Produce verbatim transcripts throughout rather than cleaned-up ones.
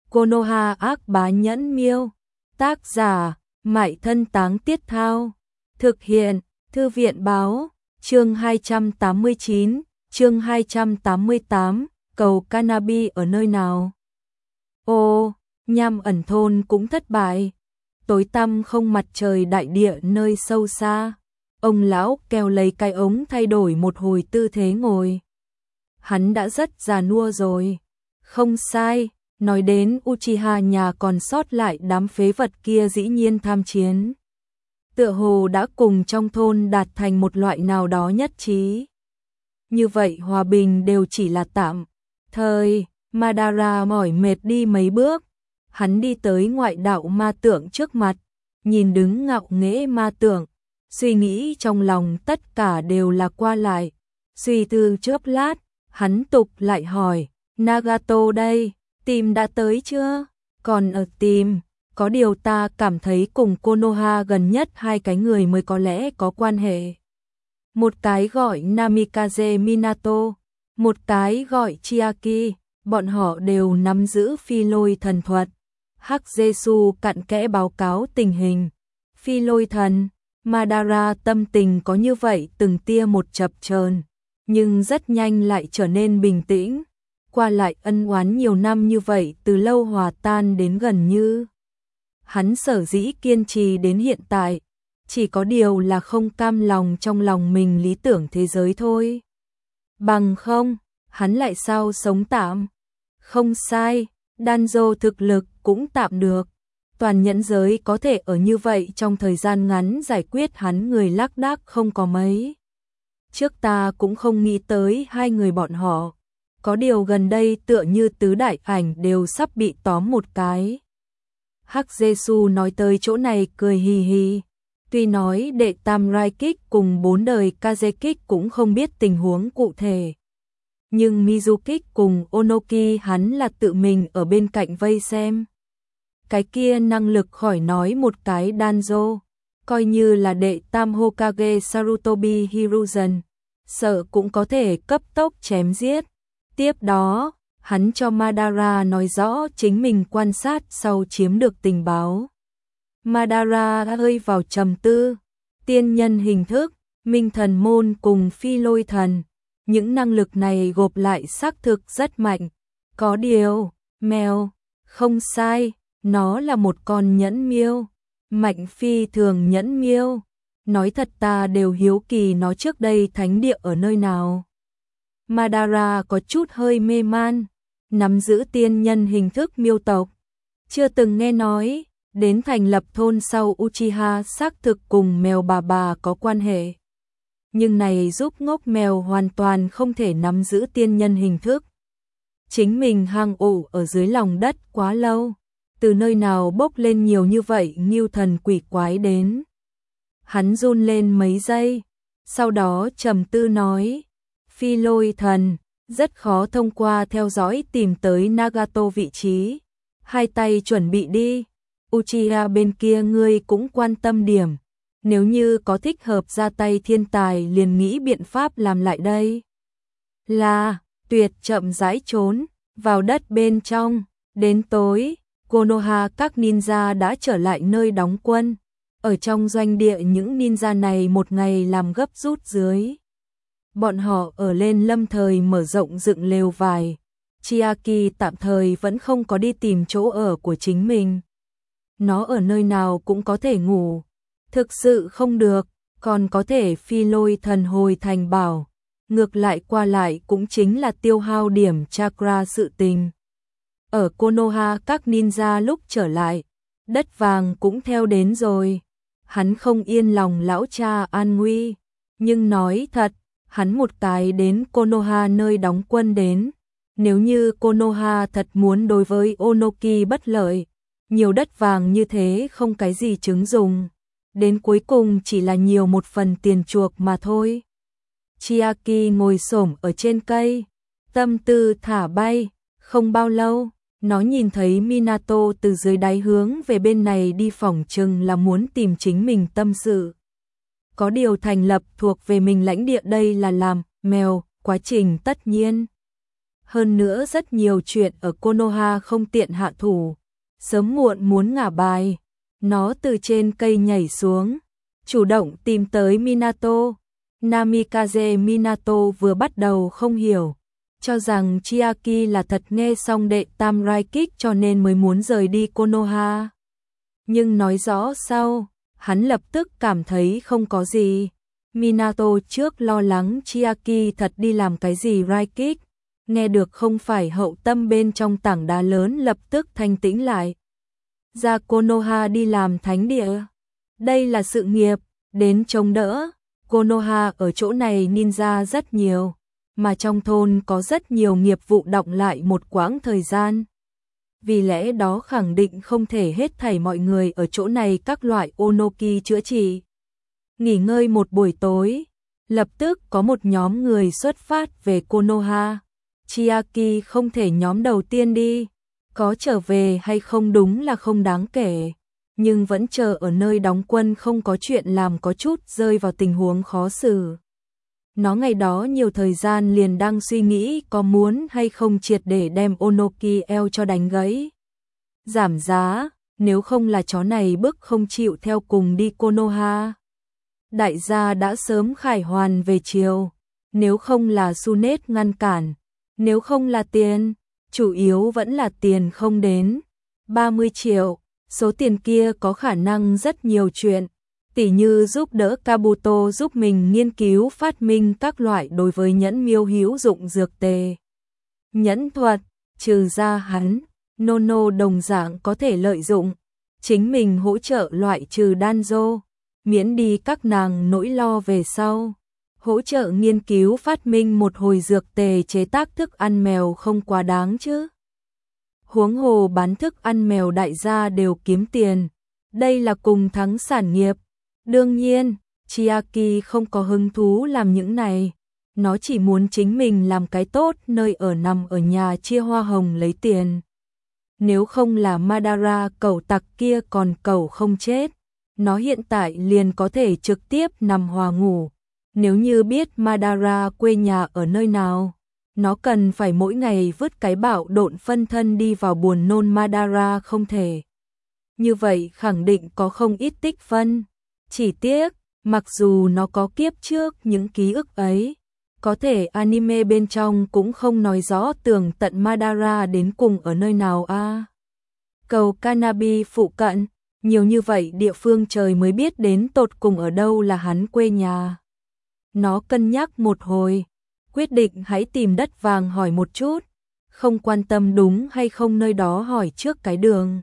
Konoha ác bá nhẫn miêu. Tác giả, Mại Thân Táng Tiết Thao. Thực hiện, Thư viện Báo. Chương hai trăm tám mươi chín, chương hai trăm tám mươi tám, cầu Canabi ở nơi nào? Ô, Nham ẩn thôn cũng thất bại. Tối tăm không mặt trời đại địa nơi sâu xa. Ông lão kéo lấy cái ống thay đổi một hồi tư thế ngồi. Hắn đã rất già nua rồi. Không sai, nói đến Uchiha nhà còn sót lại đám phế vật kia dĩ nhiên tham chiến. Tựa hồ đã cùng trong thôn đạt thành một loại nào đó nhất trí. Như vậy hòa bình đều chỉ là tạm thời. Madara mỏi mệt đi mấy bước. Hắn đi tới ngoại đạo ma tượng trước mặt, nhìn đứng ngạo nghễ ma tượng, suy nghĩ trong lòng tất cả đều là qua lại. Suy tư chớp lát, hắn tục lại hỏi, Nagato đây, tìm đã tới chưa? Còn ở tìm, có điều ta cảm thấy cùng Konoha gần nhất hai cái người mới có lẽ có quan hệ. Một cái gọi Namikaze Minato, một cái gọi Chiaki, bọn họ đều nắm giữ phi lôi thần thuật. Hắc Jesu cặn kẽ báo cáo tình hình. Phi lôi thần, Madara tâm tình có như vậy từng tia một chập chờn, nhưng rất nhanh lại trở nên bình tĩnh. Qua lại ân oán nhiều năm như vậy từ lâu hòa tan đến gần như. Hắn sở dĩ kiên trì đến hiện tại, chỉ có điều là không cam lòng trong lòng mình lý tưởng thế giới thôi. Bằng không, hắn lại sao sống tạm? Không sai, Danzo thực lực cũng tạm được. Toàn nhẫn giới có thể ở như vậy trong thời gian ngắn giải quyết hắn người lác đác không có mấy. Trước ta cũng không nghĩ tới hai người bọn họ. Có điều gần đây tựa như tứ đại ảnh đều sắp bị tóm một cái. Hắc Jesu nói tới chỗ này cười hì hì. Tuy nói đệ tam Rai Kích cùng bốn đời Kaze Kích cũng không biết tình huống cụ thể. Nhưng Mizukik cùng Onoki hắn là tự mình ở bên cạnh vây xem. Cái kia năng lực khỏi nói một cái Danzo, coi như là đệ tam Hokage Sarutobi Hiruzen, sợ cũng có thể cấp tốc chém giết. Tiếp đó, hắn cho Madara nói rõ chính mình quan sát sau chiếm được tình báo. Madara hơi vào trầm tư, tiên nhân hình thức, minh thần môn cùng phi lôi thần. Những năng lực này gộp lại xác thực rất mạnh. Có điều, mèo, không sai, nó là một con nhẫn miêu. Mạnh phi thường nhẫn miêu. Nói thật ta đều hiếu kỳ nó trước đây thánh địa ở nơi nào. Madara có chút hơi mê man. Nắm giữ tiên nhân hình thức miêu tộc. Chưa từng nghe nói, đến thành lập thôn sau Uchiha xác thực cùng mèo bà bà có quan hệ. Nhưng này giúp ngốc mèo hoàn toàn không thể nắm giữ tiên nhân hình thức. Chính mình hang ổ ở dưới lòng đất quá lâu, từ nơi nào bốc lên nhiều như vậy ngưu thần quỷ quái đến. Hắn run lên mấy giây, sau đó trầm tư nói, phi lôi thần, rất khó thông qua theo dõi tìm tới Nagato vị trí. Hai tay chuẩn bị đi, Uchiha bên kia ngươi cũng quan tâm điểm. Nếu như có thích hợp ra tay thiên tài liền nghĩ biện pháp làm lại đây. Là, tuyệt chậm rãi trốn, vào đất bên trong. Đến tối, Konoha các ninja đã trở lại nơi đóng quân. Ở trong doanh địa những ninja này một ngày làm gấp rút dưới. Bọn họ ở lên lâm thời mở rộng dựng lều vải. Chiaki tạm thời vẫn không có đi tìm chỗ ở của chính mình. Nó ở nơi nào cũng có thể ngủ. Thực sự không được, còn có thể phi lôi thần hồi thành bảo. Ngược lại qua lại cũng chính là tiêu hao điểm chakra sự tình. Ở Konoha các ninja lúc trở lại, đất vàng cũng theo đến rồi. Hắn không yên lòng lão cha an nguy. Nhưng nói thật, hắn một cái đến Konoha nơi đóng quân đến. Nếu như Konoha thật muốn đối với Onoki bất lợi, nhiều đất vàng như thế không cái gì chứng dùng. Đến cuối cùng chỉ là nhiều một phần tiền chuộc mà thôi. Chiaki ngồi xổm ở trên cây, tâm tư thả bay, không bao lâu, nó nhìn thấy Minato từ dưới đáy hướng về bên này đi, phỏng chừng là muốn tìm chính mình tâm sự. Có điều thành lập thuộc về mình lãnh địa đây là làm, mèo, quá trình tất nhiên. Hơn nữa rất nhiều chuyện ở Konoha không tiện hạ thủ, sớm muộn muốn ngả bài. Nó từ trên cây nhảy xuống, chủ động tìm tới Minato. Namikaze Minato vừa bắt đầu không hiểu, cho rằng Chiaki là thật nghe xong đệ tam rai kích cho nên mới muốn rời đi Konoha. Nhưng nói rõ sau, hắn lập tức cảm thấy không có gì. Minato trước lo lắng Chiaki thật đi làm cái gì rai kích, nghe được không phải hậu tâm bên trong tảng đá lớn lập tức thanh tĩnh lại. Ra Konoha đi làm thánh địa, đây là sự nghiệp, đến chống đỡ. Konoha ở chỗ này ninja rất nhiều, mà trong thôn có rất nhiều nghiệp vụ đọng lại một quãng thời gian. Vì lẽ đó khẳng định không thể hết thảy mọi người ở chỗ này các loại onoki chữa trị. Nghỉ ngơi một buổi tối, lập tức có một nhóm người xuất phát về Konoha. Chiaki không thể nhóm đầu tiên đi, có trở về hay không đúng là không đáng kể, nhưng vẫn chờ ở nơi đóng quân không có chuyện làm có chút rơi vào tình huống khó xử. Nó ngày đó nhiều thời gian liền đang suy nghĩ có muốn hay không triệt để đem Onoki eo cho đánh gãy. Giảm giá, nếu không là chó này bức không chịu theo cùng đi Konoha. Đại gia đã sớm khải hoàn về chiều, nếu không là Sunet ngăn cản, nếu không là tiền, chủ yếu vẫn là tiền không đến. ba mươi triệu, số tiền kia có khả năng rất nhiều chuyện, tỉ như giúp đỡ Kabuto giúp mình nghiên cứu phát minh các loại đối với nhẫn miêu hữu dụng dược tề. Nhẫn thuật, trừ ra hắn, Nono đồng dạng có thể lợi dụng, chính mình hỗ trợ loại trừ Danzo, miễn đi các nàng nỗi lo về sau. Hỗ trợ nghiên cứu phát minh một hồi dược tề chế tác thức ăn mèo không quá đáng chứ. Huống hồ bán thức ăn mèo đại gia đều kiếm tiền, đây là cùng thắng sản nghiệp. Đương nhiên, Chiaki không có hứng thú làm những này, nó chỉ muốn chính mình làm cái tốt nơi ở nằm ở nhà chia hoa hồng lấy tiền. Nếu không là Madara cẩu tặc kia còn cẩu không chết, nó hiện tại liền có thể trực tiếp nằm hòa ngủ. Nếu như biết Madara quê nhà ở nơi nào, nó cần phải mỗi ngày vứt cái bạo độn phân thân đi vào buồn nôn Madara không thể. Như vậy khẳng định có không ít tích phân. Chỉ tiếc, mặc dù nó có kiếp trước những ký ức ấy, có thể anime bên trong cũng không nói rõ tường tận Madara đến cùng ở nơi nào a. À, cầu Kanabi phụ cận, nhiều như vậy địa phương trời mới biết đến tột cùng ở đâu là hắn quê nhà. Nó cân nhắc một hồi, quyết định hãy tìm đất vàng hỏi một chút, không quan tâm đúng hay không nơi đó hỏi trước cái đường.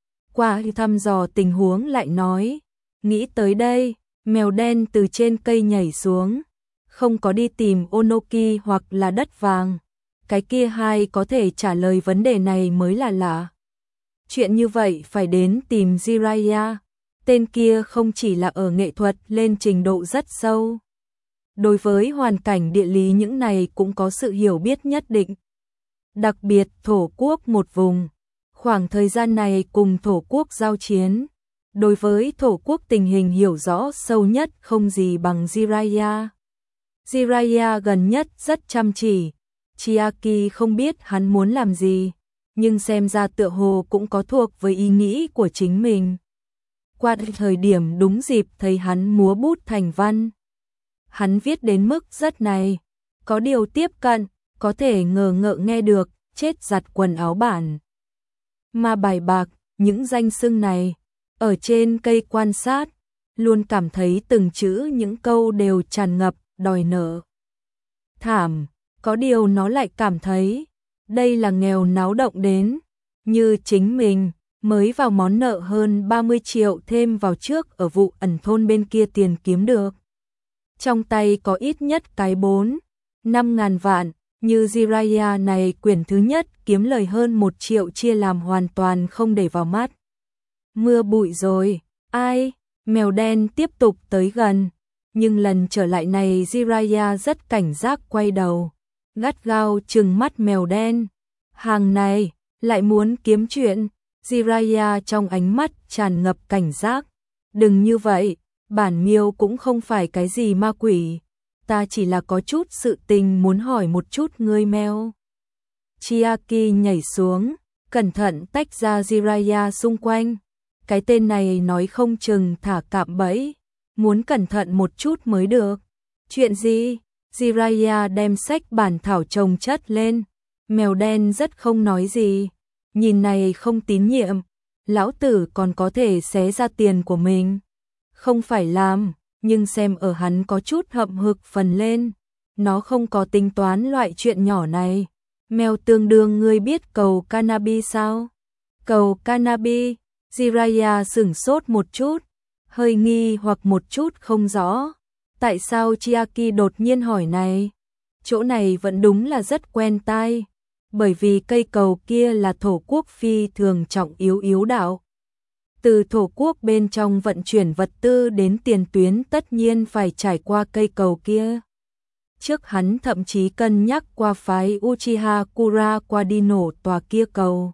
Qua thăm dò tình huống lại nói, nghĩ tới đây, mèo đen từ trên cây nhảy xuống, không có đi tìm Onoki hoặc là đất vàng, cái kia hai có thể trả lời vấn đề này mới là lạ. Chuyện như vậy phải đến tìm Jiraiya, tên kia không chỉ là ở nghệ thuật lên trình độ rất sâu. Đối với hoàn cảnh địa lý những này cũng có sự hiểu biết nhất định. Đặc biệt thổ quốc một vùng, khoảng thời gian này cùng thổ quốc giao chiến, đối với thổ quốc tình hình hiểu rõ sâu nhất không gì bằng Jiraiya. Jiraiya gần nhất rất chăm chỉ, Chiaki không biết hắn muốn làm gì, nhưng xem ra tựa hồ cũng có thuộc với ý nghĩ của chính mình. Qua thời điểm đúng dịp thấy hắn múa bút thành văn. Hắn viết đến mức rất này, có điều tiếp cận, có thể ngờ ngợ nghe được, chết giặt quần áo bản. Mà bài bạc, những danh xưng này, ở trên cây quan sát, luôn cảm thấy từng chữ những câu đều tràn ngập, đòi nợ. Thảm, có điều nó lại cảm thấy, đây là nghèo náo động đến, như chính mình, mới vào món nợ hơn ba mươi triệu thêm vào trước ở vụ ẩn thôn bên kia tiền kiếm được. Trong tay có ít nhất cái bốn, năm ngàn vạn, như Jiraiya này quyển thứ nhất kiếm lời hơn một triệu chia làm hoàn toàn không để vào mắt. Mưa bụi rồi, ai, mèo đen tiếp tục tới gần, nhưng lần trở lại này Jiraiya rất cảnh giác quay đầu, gắt gao trừng mắt mèo đen. Hàng này, lại muốn kiếm chuyện, Jiraiya trong ánh mắt tràn ngập cảnh giác. Đừng như vậy, bản miêu cũng không phải cái gì ma quỷ, ta chỉ là có chút sự tình muốn hỏi một chút ngươi mèo. Chiaki nhảy xuống, cẩn thận tách ra Jiraiya xung quanh. Cái tên này nói không chừng thả cạm bẫy, muốn cẩn thận một chút mới được. Chuyện gì? Jiraiya đem sách bản thảo chồng chất lên. Mèo đen rất không nói gì. Nhìn này không tín nhiệm, lão tử còn có thể xé ra tiền của mình. Không phải làm, nhưng xem ở hắn có chút hậm hực phần lên. Nó không có tính toán loại chuyện nhỏ này. Mèo tương đương ngươi biết cầu Kanabi sao? Cầu Kanabi, Jiraiya sửng sốt một chút, hơi nghi hoặc một chút không rõ. Tại sao Chiaki đột nhiên hỏi này? Chỗ này vẫn đúng là rất quen tai, bởi vì cây cầu kia là thổ quốc phi thường trọng yếu yếu đạo. Từ thổ quốc bên trong vận chuyển vật tư đến tiền tuyến tất nhiên phải trải qua cây cầu kia. Trước hắn thậm chí cân nhắc qua phái Uchiha Kura qua đi nổ tòa kia cầu.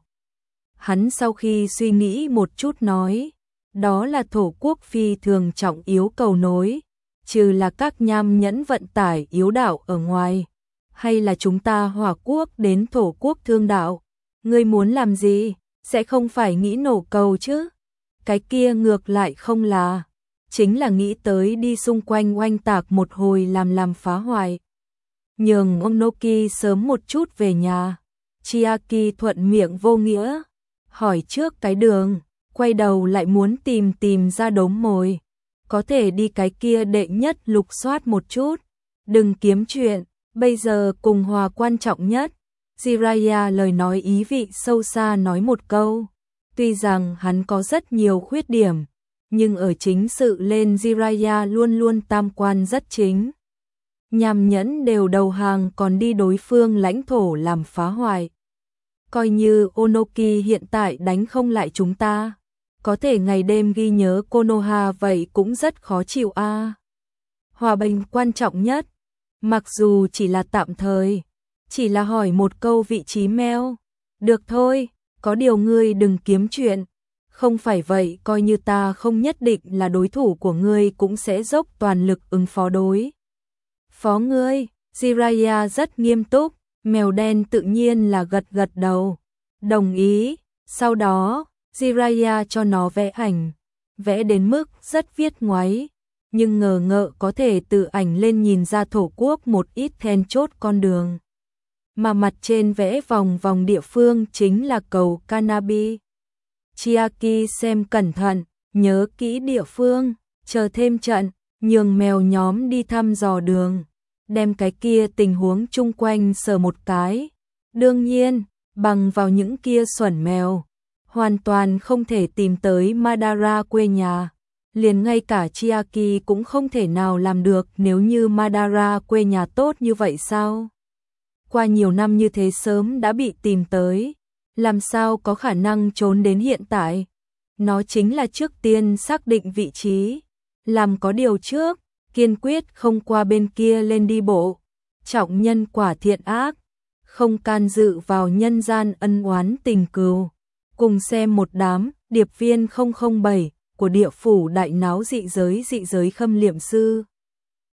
Hắn sau khi suy nghĩ một chút nói, đó là thổ quốc phi thường trọng yếu cầu nối, trừ là các nham nhẫn vận tải yếu đạo ở ngoài, hay là chúng ta hỏa quốc đến thổ quốc thương đạo. Ngươi muốn làm gì? Sẽ không phải nghĩ nổ cầu chứ? Cái kia ngược lại không là, chính là nghĩ tới đi xung quanh oanh tạc một hồi làm làm phá hoại. Nhường Onoki sớm một chút về nhà. Chiaki thuận miệng vô nghĩa, hỏi trước cái đường, quay đầu lại muốn tìm tìm ra đống mồi. Có thể đi cái kia đệ nhất lục soát một chút, đừng kiếm chuyện, bây giờ cùng hòa quan trọng nhất. Jiraiya lời nói ý vị sâu xa nói một câu. Tuy rằng hắn có rất nhiều khuyết điểm, nhưng ở chính sự lên Jiraiya luôn luôn tam quan rất chính. Nham nhẫn đều đầu hàng còn đi đối phương lãnh thổ làm phá hoại. Coi như Onoki hiện tại đánh không lại chúng ta, có thể ngày đêm ghi nhớ Konoha vậy cũng rất khó chịu a. À. Hòa bình quan trọng nhất, mặc dù chỉ là tạm thời, chỉ là hỏi một câu vị trí meo. Được thôi, có điều ngươi đừng kiếm chuyện, không phải vậy coi như ta không nhất định là đối thủ của ngươi cũng sẽ dốc toàn lực ứng phó đối. Phó ngươi, Jiraiya rất nghiêm túc, mèo đen tự nhiên là gật gật đầu, đồng ý. Sau đó, Jiraiya cho nó vẽ ảnh, vẽ đến mức rất viết ngoáy, nhưng ngờ ngợ có thể từ ảnh lên nhìn ra thổ quốc một ít then chốt con đường. Mà mặt trên vẽ vòng vòng địa phương chính là cầu Kanabi. Chiaki xem cẩn thận, nhớ kỹ địa phương, chờ thêm trận, nhường mèo nhóm đi thăm dò đường, đem cái kia tình huống chung quanh sờ một cái. Đương nhiên, bằng vào những kia xuẩn mèo, hoàn toàn không thể tìm tới Madara quê nhà. Liền ngay cả Chiaki cũng không thể nào làm được nếu như Madara quê nhà tốt như vậy sao? Qua nhiều năm như thế sớm đã bị tìm tới, làm sao có khả năng trốn đến hiện tại? Nó chính là trước tiên xác định vị trí, làm có điều trước, kiên quyết không qua bên kia lên đi bộ, trọng nhân quả thiện ác, không can dự vào nhân gian ân oán tình cừu. Cùng xem một đám điệp viên không không bảy của địa phủ đại náo dị giới dị giới khâm liệm sư.